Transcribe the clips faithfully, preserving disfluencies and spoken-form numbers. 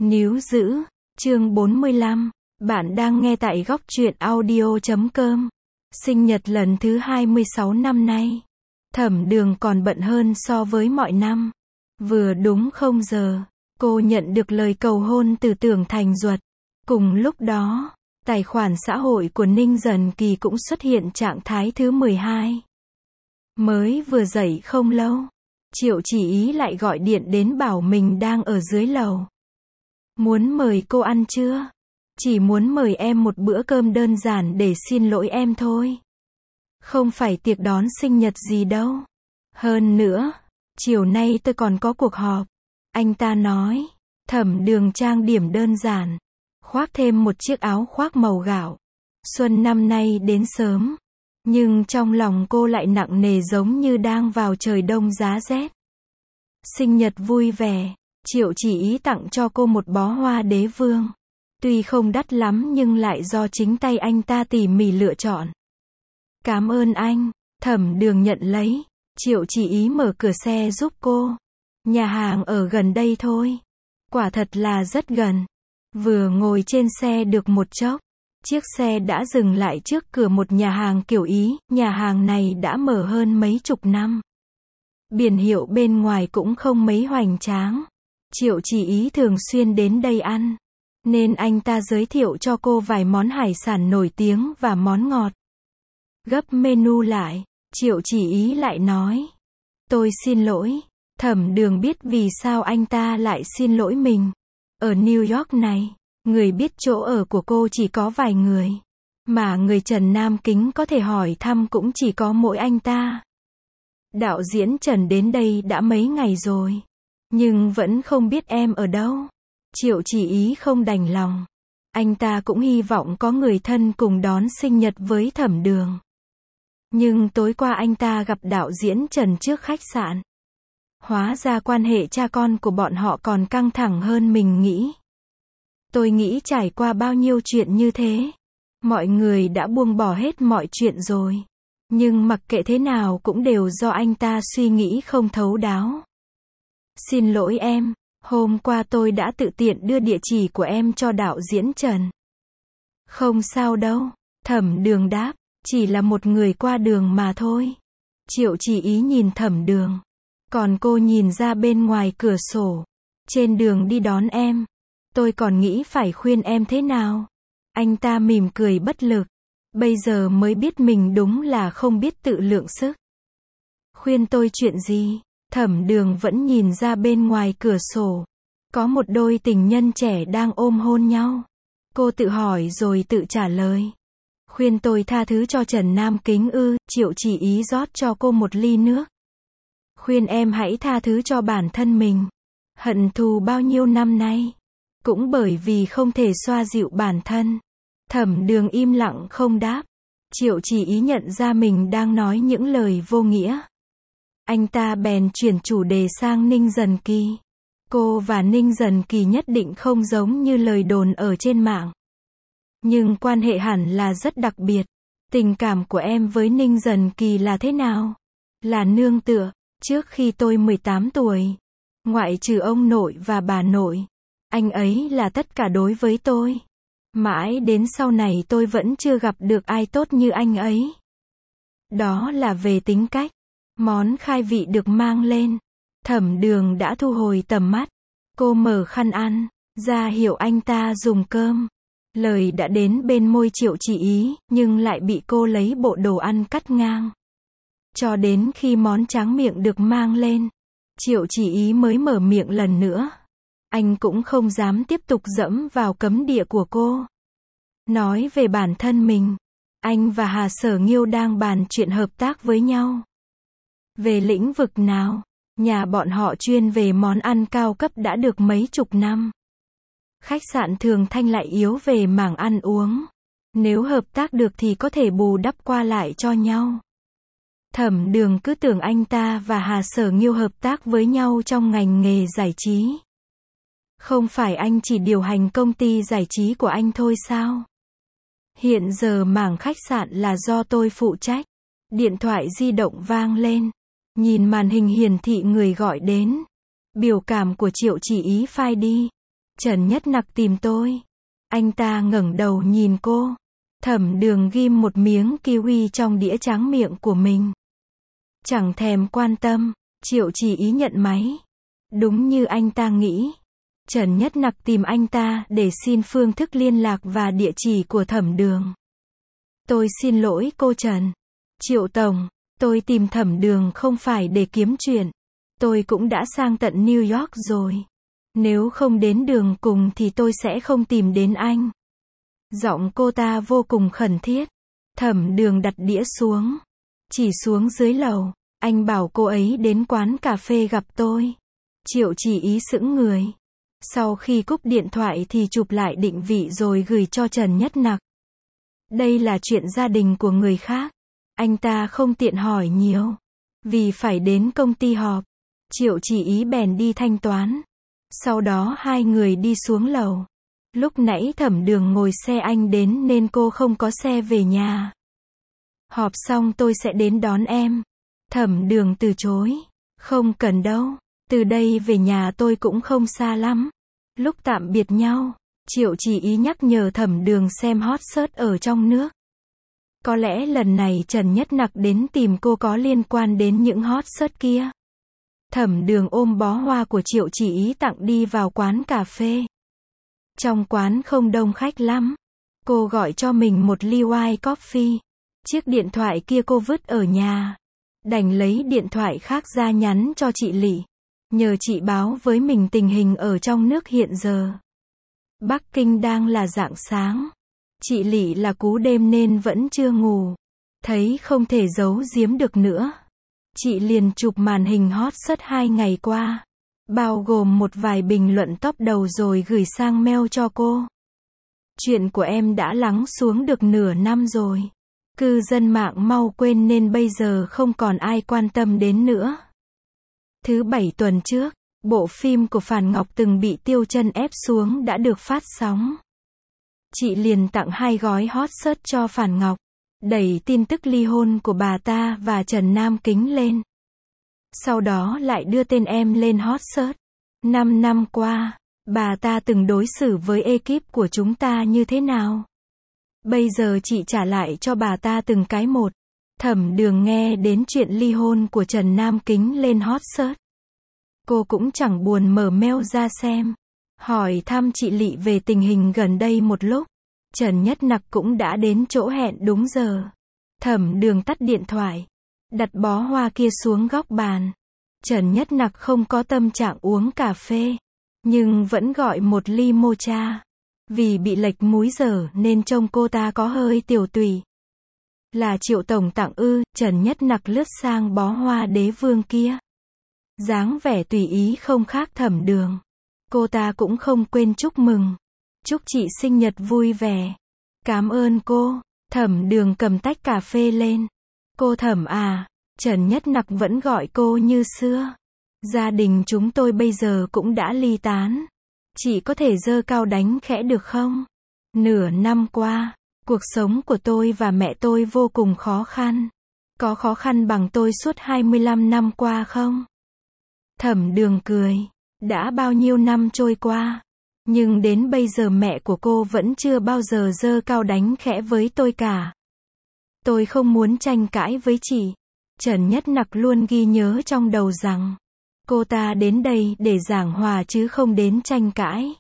Níu giữ, chương bốn mươi lăm, bạn đang nghe tại góc truyện audio chấm com. Sinh nhật lần thứ hai mươi sáu năm nay. Thẩm Đường còn bận hơn so với mọi năm. Vừa đúng không giờ, cô nhận được lời cầu hôn từ Tưởng Thành Duật. Cùng lúc đó, tài khoản xã hội của Ninh Dần Kỳ cũng xuất hiện trạng thái thứ mười hai. Mới vừa dậy không lâu, Triệu Chỉ Ý lại gọi điện đến bảo mình đang ở dưới lầu. Muốn mời cô ăn chưa? Chỉ muốn mời em một bữa cơm đơn giản để xin lỗi em thôi. Không phải tiệc đón sinh nhật gì đâu. Hơn nữa, chiều nay tôi còn có cuộc họp. Anh ta nói. Thẩm Đường trang điểm đơn giản, khoác thêm một chiếc áo khoác màu gạo. Xuân năm nay đến sớm, nhưng trong lòng cô lại nặng nề giống như đang vào trời đông giá rét. Sinh nhật vui vẻ, Triệu Chỉ Ý tặng cho cô một bó hoa đế vương. Tuy không đắt lắm nhưng lại do chính tay anh ta tỉ mỉ lựa chọn. Cảm ơn anh, Thẩm Đường nhận lấy. Triệu Chỉ Ý mở cửa xe giúp cô. Nhà hàng ở gần đây thôi. Quả thật là rất gần. Vừa ngồi trên xe được một chốc, chiếc xe đã dừng lại trước cửa một nhà hàng kiểu Ý. Nhà hàng này đã mở hơn mấy chục năm. Biển hiệu bên ngoài cũng không mấy hoành tráng. Triệu Chỉ Ý thường xuyên đến đây ăn, nên anh ta giới thiệu cho cô vài món hải sản nổi tiếng và món ngọt. Gấp menu lại, Triệu Chỉ Ý lại nói. Tôi xin lỗi. Thẩm Đường biết vì sao anh ta lại xin lỗi mình. Ở New York này, người biết chỗ ở của cô chỉ có vài người. Mà người Trần Nam Kính có thể hỏi thăm cũng chỉ có mỗi anh ta. Đạo diễn Trần đến đây đã mấy ngày rồi, nhưng vẫn không biết em ở đâu. Triệu Chỉ Ý không đành lòng. Anh ta cũng hy vọng có người thân cùng đón sinh nhật với Thẩm Đường. Nhưng tối qua anh ta gặp đạo diễn Trần trước khách sạn. Hóa ra quan hệ cha con của bọn họ còn căng thẳng hơn mình nghĩ. Tôi nghĩ trải qua bao nhiêu chuyện như thế, mọi người đã buông bỏ hết mọi chuyện rồi. Nhưng mặc kệ thế nào cũng đều do anh ta suy nghĩ không thấu đáo. Xin lỗi em, hôm qua tôi đã tự tiện đưa địa chỉ của em cho đạo diễn Trần. Không sao đâu, Thẩm Đường đáp, chỉ là một người qua đường mà thôi. Triệu Chỉ Ý nhìn Thẩm Đường, còn cô nhìn ra bên ngoài cửa sổ. Trên đường đi đón em, tôi còn nghĩ phải khuyên em thế nào. Anh ta mỉm cười bất lực. Bây giờ mới biết mình đúng là không biết tự lượng sức. Khuyên tôi chuyện gì? Thẩm Đường vẫn nhìn ra bên ngoài cửa sổ. Có một đôi tình nhân trẻ đang ôm hôn nhau. Cô tự hỏi rồi tự trả lời. Khuyên tôi tha thứ cho Trần Nam Kính ư? Triệu Chỉ Ý rót cho cô một ly nước. Khuyên em hãy tha thứ cho bản thân mình. Hận thù bao nhiêu năm nay, cũng bởi vì không thể xoa dịu bản thân. Thẩm Đường im lặng không đáp. Triệu Chỉ Ý nhận ra mình đang nói những lời vô nghĩa. Anh ta bèn chuyển chủ đề sang Ninh Dần Kỳ. Cô và Ninh Dần Kỳ nhất định không giống như lời đồn ở trên mạng. Nhưng quan hệ hẳn là rất đặc biệt. Tình cảm của em với Ninh Dần Kỳ là thế nào? Là nương tựa. Trước khi tôi mười tám tuổi, ngoại trừ ông nội và bà nội, anh ấy là tất cả đối với tôi. Mãi đến sau này tôi vẫn chưa gặp được ai tốt như anh ấy. Đó là về tính cách. Món khai vị được mang lên. Thẩm Đường đã thu hồi tầm mắt. Cô mở khăn ăn, ra hiệu anh ta dùng cơm. Lời đã đến bên môi Triệu Chỉ Ý, nhưng lại bị cô lấy bộ đồ ăn cắt ngang. Cho đến khi món tráng miệng được mang lên, Triệu Chỉ Ý mới mở miệng lần nữa. Anh cũng không dám tiếp tục dẫm vào cấm địa của cô. Nói về bản thân mình, anh và Hà Sở Nghiêu đang bàn chuyện hợp tác với nhau. Về lĩnh vực nào? Nhà bọn họ chuyên về món ăn cao cấp đã được mấy chục năm. Khách sạn Thường Thanh lại yếu về mảng ăn uống. Nếu hợp tác được thì có thể bù đắp qua lại cho nhau. Thẩm Đường cứ tưởng anh ta và Hà Sở Nghiêu hợp tác với nhau trong ngành nghề giải trí. Không phải anh chỉ điều hành công ty giải trí của anh thôi sao? Hiện giờ mảng khách sạn là do tôi phụ trách. Điện thoại di động vang lên. Nhìn màn hình hiển thị người gọi đến. Biểu cảm của Triệu Chỉ Ý phai đi. Trần Nhất Nặc tìm tôi. Anh ta ngẩng đầu nhìn cô. Thẩm Đường ghim một miếng kiwi trong đĩa tráng miệng của mình. Chẳng thèm quan tâm. Triệu Chỉ Ý nhận máy. Đúng như anh ta nghĩ. Trần Nhất Nặc tìm anh ta để xin phương thức liên lạc và địa chỉ của Thẩm Đường. Tôi xin lỗi cô Trần. Triệu Tổng, tôi tìm Thẩm Đường không phải để kiếm chuyện. Tôi cũng đã sang tận New York rồi. Nếu không đến đường cùng thì tôi sẽ không tìm đến anh. Giọng cô ta vô cùng khẩn thiết. Thẩm Đường đặt đĩa xuống. Chỉ xuống dưới lầu. Anh bảo cô ấy đến quán cà phê gặp tôi. Triệu Chỉ Ý sững người. Sau khi cúp điện thoại thì chụp lại định vị rồi gửi cho Trần Nhất Nặc. Đây là chuyện gia đình của người khác. Anh ta không tiện hỏi nhiều. Vì phải đến công ty họp. Triệu Chỉ Ý bèn đi thanh toán. Sau đó hai người đi xuống lầu. Lúc nãy Thẩm Đường ngồi xe anh đến nên cô không có xe về nhà. Họp xong tôi sẽ đến đón em. Thẩm Đường từ chối. Không cần đâu. Từ đây về nhà tôi cũng không xa lắm. Lúc tạm biệt nhau, Triệu Chỉ Ý nhắc nhở Thẩm Đường xem hot search ở trong nước. Có lẽ lần này Trần Nhất Nặc đến tìm cô có liên quan đến những hot search kia. Thẩm Đường ôm bó hoa của Triệu Chỉ Ý tặng đi vào quán cà phê. Trong quán không đông khách lắm. Cô gọi cho mình một ly white coffee. Chiếc điện thoại kia cô vứt ở nhà. Đành lấy điện thoại khác ra nhắn cho chị Lị. Nhờ chị báo với mình tình hình ở trong nước hiện giờ. Bắc Kinh đang là rạng sáng. Chị Lị là cú đêm nên vẫn chưa ngủ. Thấy không thể giấu giếm được nữa. Chị liền chụp màn hình hot search hai ngày qua. Bao gồm một vài bình luận top đầu rồi gửi sang mail cho cô. Chuyện của em đã lắng xuống được nửa năm rồi. Cư dân mạng mau quên nên bây giờ không còn ai quan tâm đến nữa. Thứ bảy tuần trước, bộ phim của Phàn Ngọc từng bị Tiêu Chân ép xuống đã được phát sóng. Chị liền tặng hai gói hot search cho Phàn Ngọc, đẩy tin tức ly hôn của bà ta và Trần Nam Kính lên. Sau đó lại đưa tên em lên hot search. Năm năm qua, bà ta từng đối xử với ekip của chúng ta như thế nào? Bây giờ chị trả lại cho bà ta từng cái một. Thẩm Đường nghe đến chuyện ly hôn của Trần Nam Kính lên hot search. Cô cũng chẳng buồn mở mail ra xem. Hỏi thăm chị Lị về tình hình gần đây một lúc. Trần Nhất Nặc cũng đã đến chỗ hẹn đúng giờ. Thẩm Đường tắt điện thoại. Đặt bó hoa kia xuống góc bàn. Trần Nhất Nặc không có tâm trạng uống cà phê. Nhưng vẫn gọi một ly mocha. Vì bị lệch múi giờ nên trông cô ta có hơi tiểu tụy. Là Triệu Tổng tặng ư? Trần Nhất Nặc lướt sang bó hoa đế vương kia. Dáng vẻ tùy ý không khác Thẩm Đường. Cô ta cũng không quên chúc mừng. Chúc chị sinh nhật vui vẻ. Cảm ơn cô. Thẩm Đường cầm tách cà phê lên. Cô Thẩm à. Trần Nhất Nặc vẫn gọi cô như xưa. Gia đình chúng tôi bây giờ cũng đã ly tán. Chị có thể giơ cao đánh khẽ được không? Nửa năm qua, cuộc sống của tôi và mẹ tôi vô cùng khó khăn. Có khó khăn bằng tôi suốt hai mươi lăm năm qua không? Thẩm Đường cười. Đã bao nhiêu năm trôi qua. Nhưng đến bây giờ mẹ của cô vẫn chưa bao giờ giơ cao đánh khẽ với tôi cả. Tôi không muốn tranh cãi với chị. Trần Nhất Nặc luôn ghi nhớ trong đầu rằng cô ta đến đây để giảng hòa chứ không đến tranh cãi.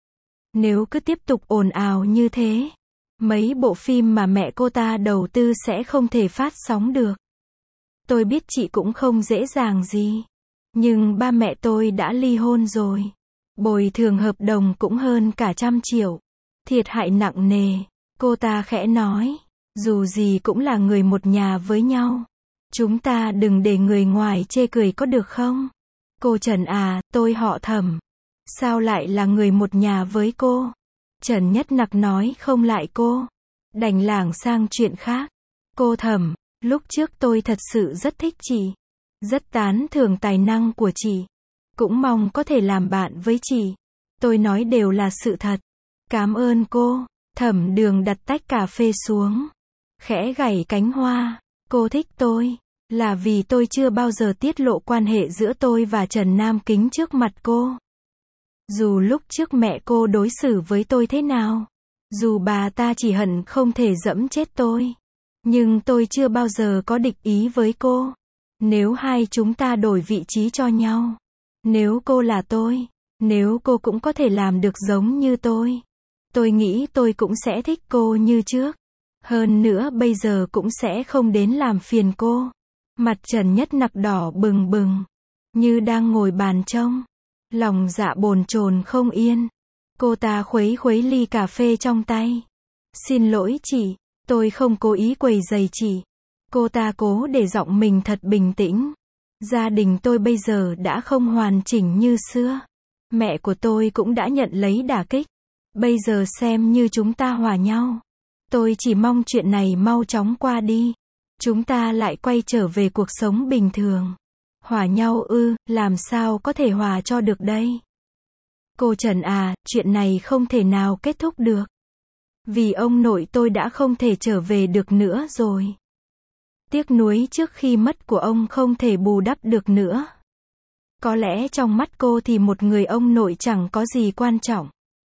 Nếu cứ tiếp tục ồn ào như thế, mấy bộ phim mà mẹ cô ta đầu tư sẽ không thể phát sóng được. Tôi biết chị cũng không dễ dàng gì. Nhưng ba mẹ tôi đã ly hôn rồi. Bồi thường hợp đồng cũng hơn cả trăm triệu. Thiệt hại nặng nề. Cô ta khẽ nói. Dù gì cũng là người một nhà với nhau. Chúng ta đừng để người ngoài chê cười có được không? Cô Trần à, tôi họ Thẩm. Sao lại là người một nhà với cô? Trần Nhất Nặc nói không lại cô. Đành lảng sang chuyện khác. Cô Thẩm, lúc trước tôi thật sự rất thích chị. Rất tán thưởng tài năng của chị. Cũng mong có thể làm bạn với chị. Tôi nói đều là sự thật. Cảm ơn cô. Thẩm Đường đặt tách cà phê xuống. Khẽ gảy cánh hoa. Cô thích tôi. Là vì tôi chưa bao giờ tiết lộ quan hệ giữa tôi và Trần Nam Kính trước mặt cô. Dù lúc trước mẹ cô đối xử với tôi thế nào, dù bà ta chỉ hận không thể giẫm chết tôi, nhưng tôi chưa bao giờ có địch ý với cô. Nếu hai chúng ta đổi vị trí cho nhau, nếu cô là tôi, nếu cô cũng có thể làm được giống như tôi, tôi nghĩ tôi cũng sẽ thích cô như trước. Hơn nữa bây giờ cũng sẽ không đến làm phiền cô. Mặt Trần Nhất Nặc đỏ bừng bừng, như đang ngồi bàn trông, lòng dạ bồn chồn không yên. Cô ta khuấy khuấy ly cà phê trong tay. Xin lỗi chị, tôi không cố ý quấy rầy chị. Cô ta cố để giọng mình thật bình tĩnh. Gia đình tôi bây giờ đã không hoàn chỉnh như xưa. Mẹ của tôi cũng đã nhận lấy đả kích. Bây giờ xem như chúng ta hòa nhau. Tôi chỉ mong chuyện này mau chóng qua đi. Chúng ta lại quay trở về cuộc sống bình thường. Hòa nhau ư, làm sao có thể hòa cho được đây? Cô Trần à, chuyện này không thể nào kết thúc được. Vì ông nội tôi đã không thể trở về được nữa rồi. Tiếc nuối trước khi mất của ông không thể bù đắp được nữa. Có lẽ trong mắt cô thì một người ông nội chẳng có gì quan trọng.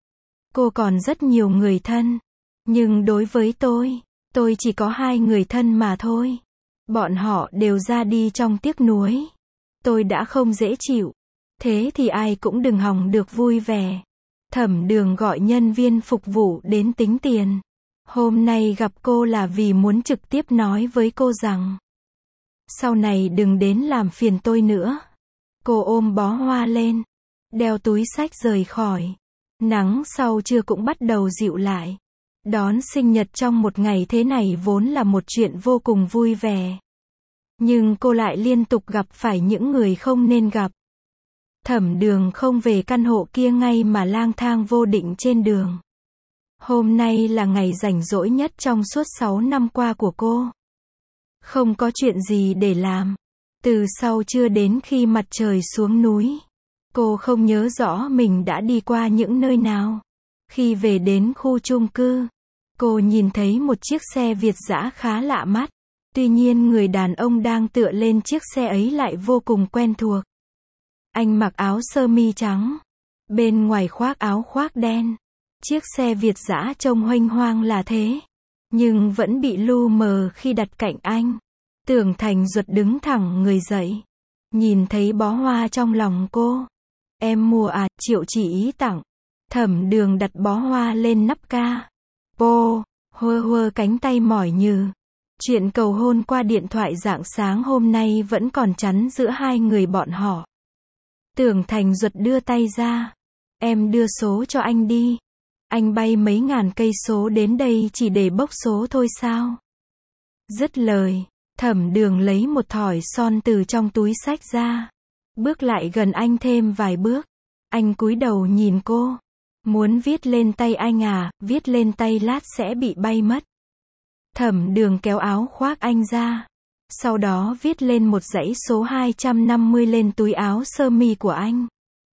Cô còn rất nhiều người thân. Nhưng đối với tôi, tôi chỉ có hai người thân mà thôi. Bọn họ đều ra đi trong tiếc nuối. Tôi đã không dễ chịu. Thế thì ai cũng đừng hòng được vui vẻ. Thẩm Đường gọi nhân viên phục vụ đến tính tiền. Hôm nay gặp cô là vì muốn trực tiếp nói với cô rằng sau này đừng đến làm phiền tôi nữa. Cô ôm bó hoa lên, đeo túi xách rời khỏi. Nắng sau trưa cũng bắt đầu dịu lại. Đón sinh nhật trong một ngày thế này vốn là một chuyện vô cùng vui vẻ. Nhưng cô lại liên tục gặp phải những người không nên gặp. Thẩm Đường không về căn hộ kia ngay mà lang thang vô định trên đường. Hôm nay là ngày rảnh rỗi nhất trong suốt sáu năm qua của cô. Không có chuyện gì để làm. Từ sau trưa đến khi mặt trời xuống núi, cô không nhớ rõ mình đã đi qua những nơi nào. Khi về đến khu chung cư, cô nhìn thấy một chiếc xe Việt dã khá lạ mắt. Tuy nhiên người đàn ông đang tựa lên chiếc xe ấy lại vô cùng quen thuộc. Anh mặc áo sơ mi trắng, bên ngoài khoác áo khoác đen. Chiếc xe Việt dã trông huênh hoang là thế, nhưng vẫn bị lu mờ khi đặt cạnh anh. Tưởng Thành Duật đứng thẳng người dậy, nhìn thấy bó hoa trong lòng cô. Em mua à, Triệu chỉ ý tặng. Thẩm Đường đặt bó hoa lên nắp ca. Pô, hơ hơ cánh tay mỏi nhừ. Chuyện cầu hôn qua điện thoại rạng sáng hôm nay vẫn còn chắn giữa hai người bọn họ. Tưởng Thành Duật đưa tay ra. Em đưa số cho anh đi. Anh bay mấy ngàn cây số đến đây chỉ để bốc số thôi sao? Dứt lời, Thẩm Đường lấy một thỏi son từ trong túi xách ra. Bước lại gần anh thêm vài bước. Anh cúi đầu nhìn cô. Muốn viết lên tay anh à, viết lên tay lát sẽ bị bay mất. Thẩm Đường kéo áo khoác anh ra. Sau đó viết lên một dãy số hai trăm năm mươi lên túi áo sơ mi của anh.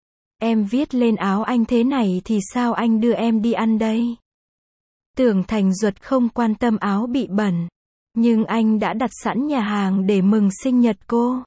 Em viết lên áo anh thế này thì sao anh đưa em đi ăn đây? Tưởng Thành Duật không quan tâm áo bị bẩn. Nhưng anh đã đặt sẵn nhà hàng để mừng sinh nhật cô.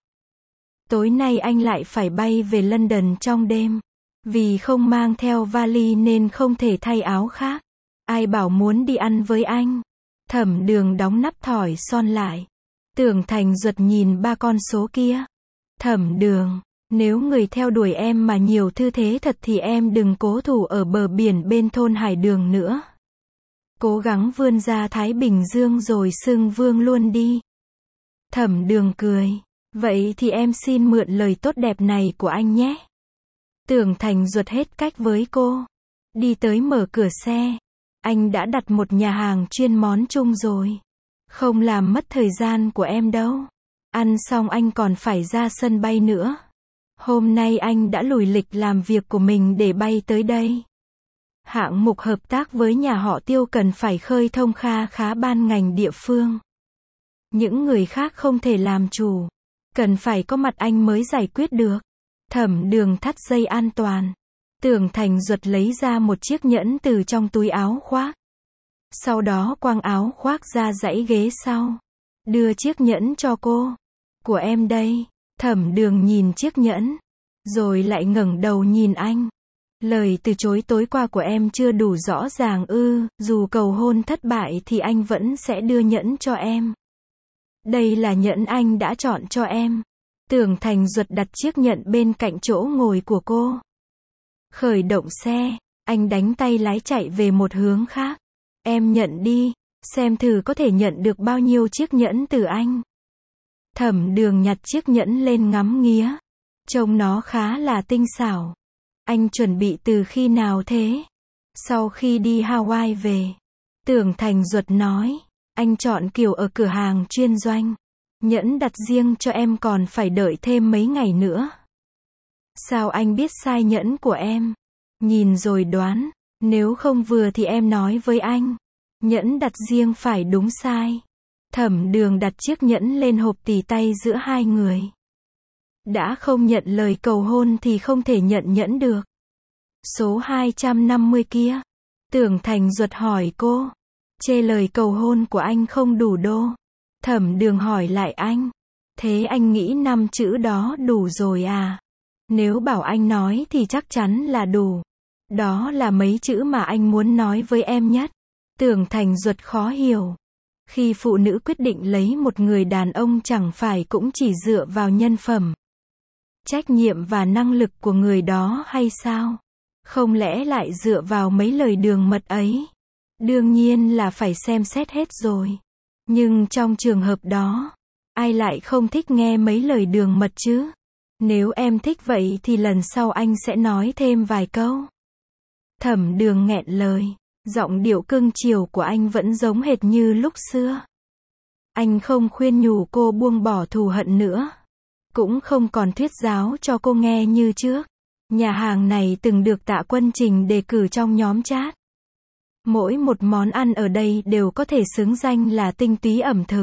Tối nay anh lại phải bay về London trong đêm. Vì không mang theo vali nên không thể thay áo khác. Ai bảo muốn đi ăn với anh? Thẩm Đường đóng nắp thỏi son lại. Tưởng Thành Duật nhìn ba con số kia. Thẩm Đường, nếu người theo đuổi em mà nhiều thư thế thật thì em đừng cố thủ ở bờ biển bên thôn Hải Đường nữa. Cố gắng vươn ra Thái Bình Dương rồi xưng vương luôn đi. Thẩm Đường cười. Vậy thì em xin mượn lời tốt đẹp này của anh nhé. Tưởng Thành Duật hết cách với cô. Đi tới mở cửa xe. Anh đã đặt một nhà hàng chuyên món Trung rồi. Không làm mất thời gian của em đâu. Ăn xong anh còn phải ra sân bay nữa. Hôm nay anh đã lùi lịch làm việc của mình để bay tới đây. Hạng mục hợp tác với nhà họ Tiêu cần phải khơi thông kha khá ban ngành địa phương. Những người khác không thể làm chủ. Cần phải có mặt anh mới giải quyết được. Thẩm Đường thắt dây an toàn. Tưởng Thành Duật lấy ra một chiếc nhẫn từ trong túi áo khoác. Sau đó quăng áo khoác ra dãy ghế sau. Đưa chiếc nhẫn cho cô. Của em đây. Thẩm Đường nhìn chiếc nhẫn. Rồi lại ngẩng đầu nhìn anh. Lời từ chối tối qua của em chưa đủ rõ ràng ư, dù cầu hôn thất bại thì anh vẫn sẽ đưa nhẫn cho em. Đây là nhẫn anh đã chọn cho em. Tưởng Thành Duật đặt chiếc nhẫn bên cạnh chỗ ngồi của cô. Khởi động xe, anh đánh tay lái chạy về một hướng khác. Em nhận đi, xem thử có thể nhận được bao nhiêu chiếc nhẫn từ anh. Thẩm Đường nhặt chiếc nhẫn lên ngắm nghía. Trông nó khá là tinh xảo. Anh chuẩn bị từ khi nào thế? Sau khi đi Hawaii về. Tưởng Thành Duật nói. Anh chọn kiểu ở cửa hàng chuyên doanh. Nhẫn đặt riêng cho em còn phải đợi thêm mấy ngày nữa. Sao anh biết size nhẫn của em? Nhìn rồi đoán. Nếu không vừa thì em nói với anh. Nhẫn đặt riêng phải đúng size. Thẩm Đường đặt chiếc nhẫn lên hộp tỉ tay giữa hai người. Đã không nhận lời cầu hôn thì không thể nhận nhẫn được. Số hai trăm năm mươi kia. Tưởng Thành Duật hỏi cô. Chê lời cầu hôn của anh không đủ đô. Thẩm Đường hỏi lại anh. Thế anh nghĩ năm chữ đó đủ rồi à? Nếu bảo anh nói thì chắc chắn là đủ. Đó là mấy chữ mà anh muốn nói với em nhất. Tưởng Thành Duật khó hiểu. Khi phụ nữ quyết định lấy một người đàn ông chẳng phải cũng chỉ dựa vào nhân phẩm, trách nhiệm và năng lực của người đó hay sao? Không lẽ lại dựa vào mấy lời đường mật ấy? Đương nhiên là phải xem xét hết rồi. Nhưng trong trường hợp đó, ai lại không thích nghe mấy lời đường mật chứ? Nếu em thích vậy thì lần sau anh sẽ nói thêm vài câu. Thẩm Đường nghẹn lời. Giọng điệu cưng chiều của anh vẫn giống hệt như lúc xưa. Anh không khuyên nhủ cô buông bỏ thù hận nữa. Cũng không còn thuyết giáo cho cô nghe như trước. Nhà hàng này từng được Tạ Quân Trình đề cử trong nhóm chat. Mỗi một món ăn ở đây đều có thể xứng danh là tinh túy ẩm thực.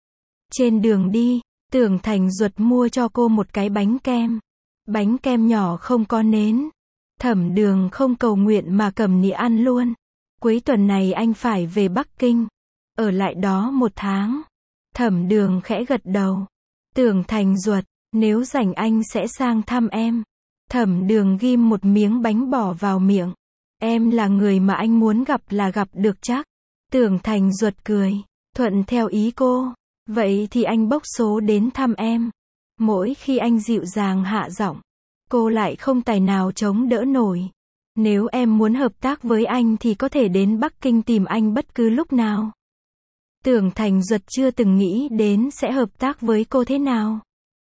Trên đường đi, Tưởng Thành Duật mua cho cô một cái bánh kem. Bánh kem nhỏ không có nến. Thẩm Đường không cầu nguyện mà cầm nĩa ăn luôn. Cuối tuần này anh phải về Bắc Kinh. Ở lại đó một tháng. Thẩm Đường khẽ gật đầu. Tưởng Thành Duật, nếu rảnh anh sẽ sang thăm em. Thẩm Đường ghim một miếng bánh bỏ vào miệng. Em là người mà anh muốn gặp là gặp được chắc. Tưởng Thành Duật cười. Thuận theo ý cô. Vậy thì anh bốc số đến thăm em. Mỗi khi anh dịu dàng hạ giọng, cô lại không tài nào chống đỡ nổi. Nếu em muốn hợp tác với anh thì có thể đến Bắc Kinh tìm anh bất cứ lúc nào. Tưởng Thành Duật chưa từng nghĩ đến sẽ hợp tác với cô thế nào.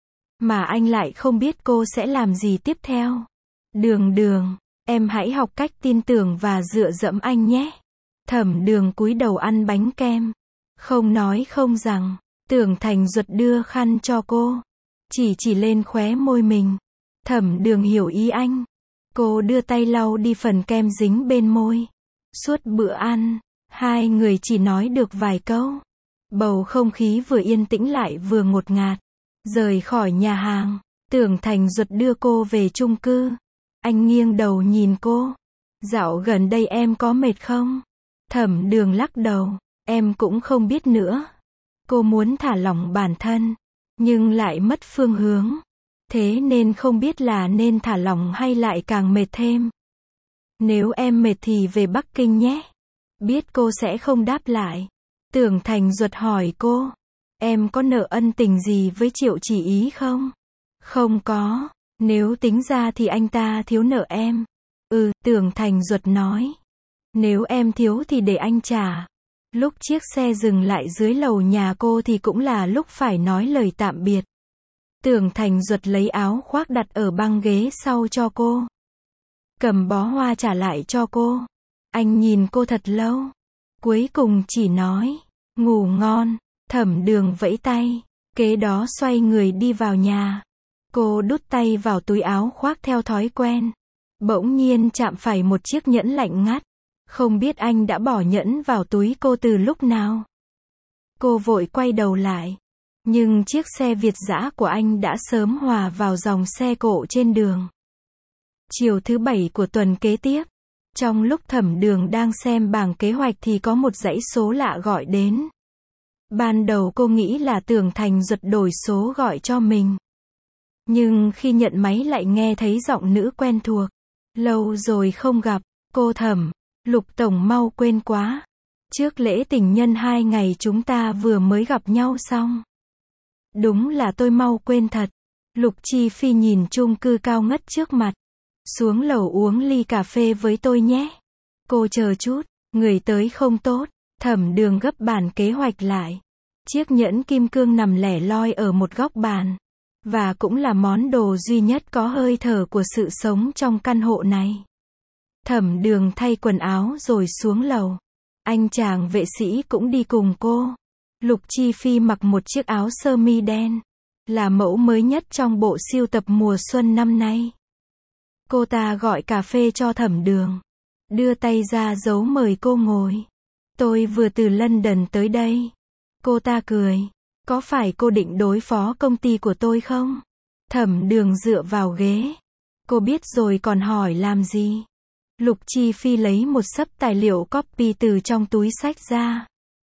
Mà anh lại không biết cô sẽ làm gì tiếp theo. Đường Đường, em hãy học cách tin tưởng và dựa dẫm anh nhé. Thẩm Đường cúi đầu ăn bánh kem. Không nói không rằng. Tưởng Thành Duật đưa khăn cho cô. Chỉ chỉ lên khóe môi mình. Thẩm Đường hiểu ý anh. Cô đưa tay lau đi phần kem dính bên môi. Suốt bữa ăn, hai người chỉ nói được vài câu. Bầu không khí vừa yên tĩnh lại vừa ngột ngạt. Rời khỏi nhà hàng, Tưởng Thành Duật đưa cô về chung cư. Anh nghiêng đầu nhìn cô. Dạo gần đây em có mệt không? Thẩm Đường lắc đầu. Em cũng không biết nữa. Cô muốn thả lỏng bản thân, nhưng lại mất phương hướng. Thế nên không biết là nên thả lỏng hay lại càng mệt thêm. Nếu em mệt thì về Bắc Kinh nhé. Biết cô sẽ không đáp lại. Tưởng Thành Duật hỏi cô. Em có nợ ân tình gì với Triệu Chỉ Ý không? Không có. Nếu tính ra thì anh ta thiếu nợ em. Ừ, Tưởng Thành Duật nói. Nếu em thiếu thì để anh trả. Lúc chiếc xe dừng lại dưới lầu nhà cô thì cũng là lúc phải nói lời tạm biệt. Tưởng Thành Duật lấy áo khoác đặt ở băng ghế sau cho cô. Cầm bó hoa trả lại cho cô. Anh nhìn cô thật lâu. Cuối cùng chỉ nói. Ngủ ngon. Thẩm Đường vẫy tay. Kế đó xoay người đi vào nhà. Cô đút tay vào túi áo khoác theo thói quen. Bỗng nhiên chạm phải một chiếc nhẫn lạnh ngắt. Không biết anh đã bỏ nhẫn vào túi cô từ lúc nào. Cô vội quay đầu lại. Nhưng chiếc xe Việt dã của anh đã sớm hòa vào dòng xe cộ trên đường. Chiều thứ bảy của tuần kế tiếp, trong lúc Thẩm Đường đang xem bảng kế hoạch thì có một dãy số lạ gọi đến. Ban đầu cô nghĩ là Tưởng Thành Duật đổi số gọi cho mình. Nhưng khi nhận máy lại nghe thấy giọng nữ quen thuộc. Lâu rồi không gặp, cô Thẩm, Lục Tổng mau quên quá. Trước lễ tình nhân hai ngày chúng ta vừa mới gặp nhau xong. Đúng là tôi mau quên thật. Lục Chi Phi nhìn chung cư cao ngất trước mặt. Xuống lầu uống ly cà phê với tôi nhé. Cô chờ chút, người tới không tốt. Thẩm Đường gấp bản kế hoạch lại. Chiếc nhẫn kim cương nằm lẻ loi ở một góc bàn. Và cũng là món đồ duy nhất có hơi thở của sự sống trong căn hộ này. Thẩm Đường thay quần áo rồi xuống lầu. Anh chàng vệ sĩ cũng đi cùng cô. Lục Chi Phi mặc một chiếc áo sơ mi đen. Là mẫu mới nhất trong bộ sưu tập mùa xuân năm nay. Cô ta gọi cà phê cho Thẩm Đường. Đưa tay ra dấu mời cô ngồi. Tôi vừa từ London tới đây. Cô ta cười. Có phải cô định đối phó công ty của tôi không? Thẩm Đường dựa vào ghế. Cô biết rồi còn hỏi làm gì? Lục Chi Phi lấy một xấp tài liệu copy từ trong túi xách ra.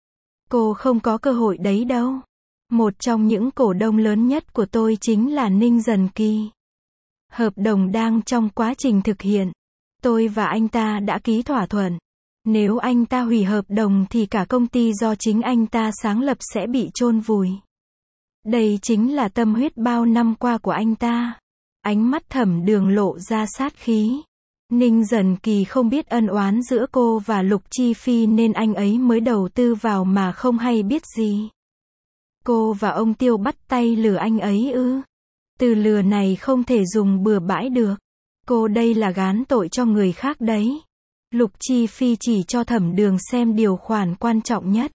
Cô không có cơ hội đấy đâu. Một trong những cổ đông lớn nhất của tôi chính là Ninh Dần Kỳ. Hợp đồng đang trong quá trình thực hiện. Tôi và anh ta đã ký thỏa thuận. Nếu anh ta hủy hợp đồng thì cả công ty do chính anh ta sáng lập sẽ bị chôn vùi. Đây chính là tâm huyết bao năm qua của anh ta. Ánh mắt Thẩm Đường lộ ra sát khí. Ninh Dần Kỳ không biết ân oán giữa cô và Lục Chi Phi nên anh ấy mới đầu tư vào mà không hay biết gì. Cô và ông Tiêu bắt tay lừa anh ấy ư? Từ lừa này không thể dùng bừa bãi được. Cô đây là gán tội cho người khác đấy. Lục Chi Phi chỉ cho Thẩm Đường xem điều khoản quan trọng nhất.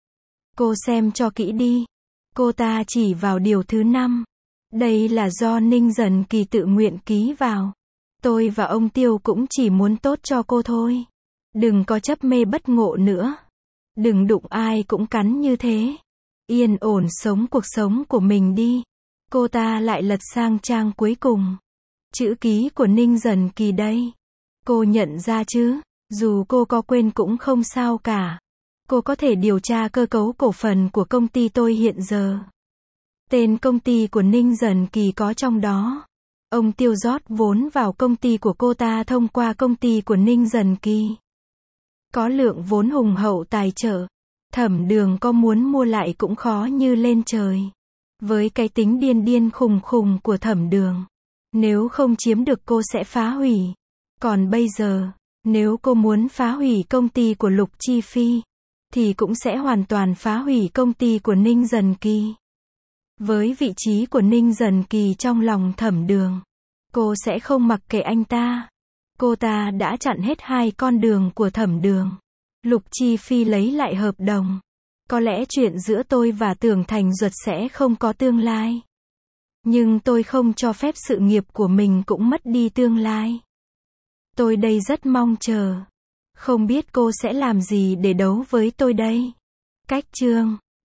Cô xem cho kỹ đi. Cô ta chỉ vào điều thứ năm. Đây là do Ninh Dần Kỳ tự nguyện ký vào. Tôi và ông Tiêu cũng chỉ muốn tốt cho cô thôi. Đừng có chấp mê bất ngộ nữa. Đừng đụng ai cũng cắn như thế. Yên ổn sống cuộc sống của mình đi. Cô ta lại lật sang trang cuối cùng. Chữ ký của Ninh Dần Kỳ đây. Cô nhận ra chứ? Dù cô có quên cũng không sao cả. Cô có thể điều tra cơ cấu cổ phần của công ty tôi hiện giờ. Tên công ty của Ninh Dần Kỳ có trong đó. Ông Tiêu rót vốn vào công ty của cô ta thông qua công ty của Ninh Dần Kỳ. Có lượng vốn hùng hậu tài trợ. Thẩm Đường có muốn mua lại cũng khó như lên trời. Với cái tính điên điên khùng khùng của Thẩm Đường. Nếu không chiếm được cô sẽ phá hủy. Còn bây giờ, nếu cô muốn phá hủy công ty của Lục Chi Phi, thì cũng sẽ hoàn toàn phá hủy công ty của Ninh Dần Kỳ. Với vị trí của Ninh Dần Kỳ trong lòng Thẩm Đường, cô sẽ không mặc kệ anh ta. Cô ta đã chặn hết hai con đường của Thẩm Đường. Lục Chi Phi lấy lại hợp đồng. Có lẽ chuyện giữa tôi và Tưởng Thành Duật sẽ không có tương lai. Nhưng tôi không cho phép sự nghiệp của mình cũng mất đi tương lai. Tôi đây rất mong chờ. Không biết cô sẽ làm gì để đấu với tôi đây. Cách chương